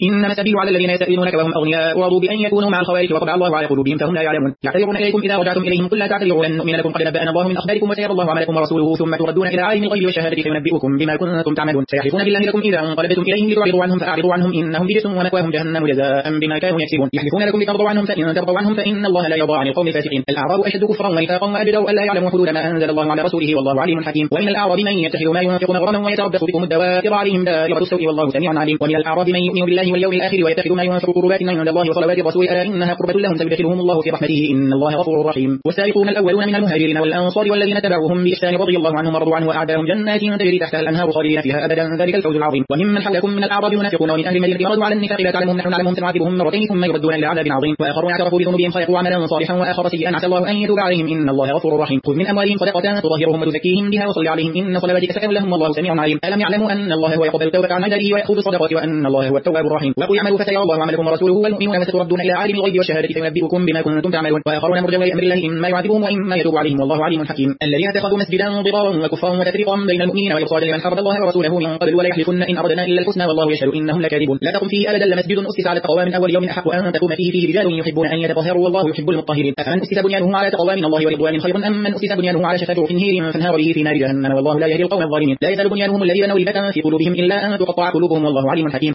إنما السبيل على الذين يستأذنونك وهم أغنياء ورضوا بأن يكونوا مع الخوارج وطبع الله على قلوبهم فهم لا يعلمون يعتذرون إليكم إذا رجعتم إليهم قل لا تعتذروا لن نؤمن لكم قد نبأنا الله من أخباركم وسيرى الله عملكم ورسوله ثم تردون إلى عالم الغيب والشهادة فينبئكم بما كنتم تعملون سيحلفون بالله لكم إذا انقلبتم إليهم لتعرضوا عنهم فأعرضوا عنهم إنهم رجس ومأواهم جهنم جزاء بما كانوا يكسبون يحلفون لكم لترضوا عنهم فإن ترضوا عنهم فإن الله لا يرضى عن القوم الفاسقين الأعراب أشد كفرا ونفاقا وأجدر ألا يعلموا حدود ما أنزل الله على رسوله والله عليم حكيم ومن الأعراب من يتخذ ما ينفق مغرما ويتربص بكم الدوائر عليهم دائرة السوء والله سميع عليم ومن الأعراب من يؤمن بالله واليوم الآخر ويتخذ ما ينفق قربات عند الله وصلوات الرسول ألا إنها قربة لهم سيدخلهم الله في رحمته إن الله غفور رحيم والسابقون الأولون من المهاجرين والأنصار والذين تبعوهم بإحسان رضي الله عنهم ورضوا عنه وأعداهم جنات تجري تحتها الأنهار خالدين فيها أبدا ذلك الفوز العظيم وممن حولكم من الأعراب منافقون ومن أهل المدينة يردوا على النفاق لا تعلمهم نحن نعلمهم سنعذبهم مرتين ثم يردون إلى عذاب عظيم وآخرون اعترفوا بذنوبهم فيقوا عملا صالحا وآخر سيئا عسى الله أن يتوب عليهم إن الله غفور رحيم خذ من أموالهم صدقة تطهرهم وتزكيهم بها وصل عليهم إن صلواتك سكن لهم والله سميع عليم ألم يعلموا أن الله هو يقبل التوبة عن عباده ويأخذ الصدقات وأن الله هو التواب الرحيم وقل اعملوا فسيرى الله عملكم ورسوله والمؤمنون وستردون إلى عالم الغيب والشهادة فينبئكم بما كنتم تعملون وآخرون مرجون لأمر الله إما يعذبهم وإما يتوب عليهم والله عليم حكيم الذين اتخذوا مسجدا ضرارا وكفرا وتفريقا بين المؤمنين وإبصارا لمن حرم الله ورسوله من قبل ولا يحلفن إن أردنا إلا الحسنى والله يشهد إنهم لكاذبون لا تقم فيه أبدا لمسجد أسس على التقوى من أول يوم أحق أن تقوم فيه رجال يحبون أن يتطهروا والله يحب المطهرين أفمن أسس بنيانه على تقوى من الله ورضوان خير أم من أسس بنيانه على شفا جرف هير فانهار به في نار جهنم والله لا يهدي القوم الظالمين لا يزال بنيانهم الذي بنوا ريبة في قلوبهم إلا أن تقطع قلوبهم والله عليم حكيم